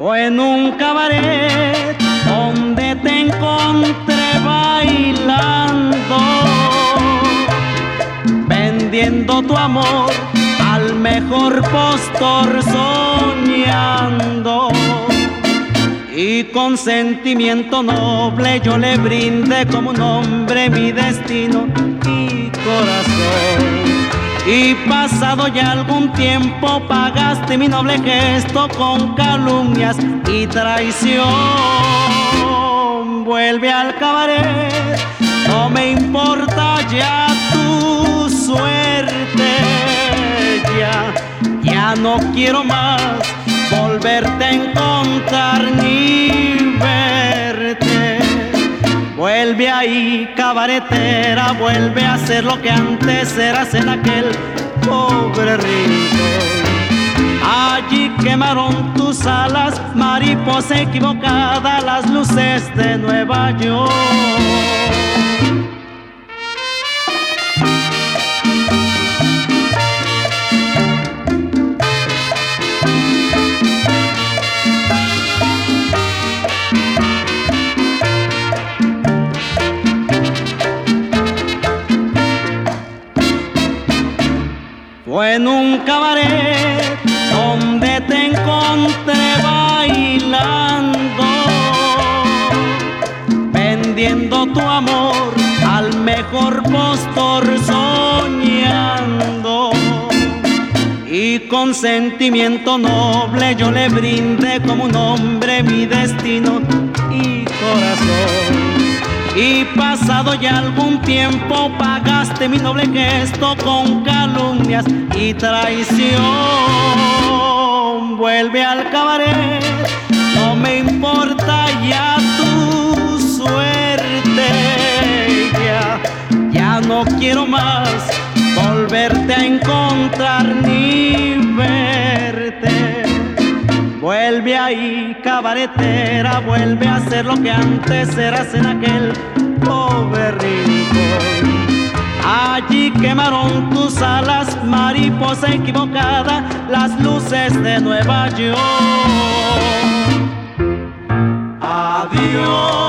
Fue en un cabaret donde te encontré bailando, vendiendo tu amor al mejor postor, soñando. Y con sentimiento noble yo le brindé como un hombre mi destino y corazón. Y pasado ya algún tiempo pagaste mi noble gesto con calumnias y traición. Vuelve al cabaret, no me importa ya tu suerte. Ya no quiero más volverte a encontrar ni verte. Vuelve ahí, cabaretera, vuelve a ser lo que antes eras en aquel pobre rincón. Allí quemaron tus alas, mariposa equivocada, las luces de Nueva York. Fue en un cabaret donde te encontré bailando, vendiendo tu amor al mejor postor, soñando. Y con sentimiento noble yo le brindé como un hombre mi destino y corazón. Y pasado ya algún tiempo pagaste mi noble gesto con calumnias y traición. Vuelve al cabaret, no me importa ya tu suerte. Ya no quiero más volverte a encontrar ni verte. Vuelve ahí, cabaretera, vuelve a ser lo que antes eras en aquel pobre rincón. Allí quemaron tus alas, mariposa equivocada, las luces de Nueva York. Adiós.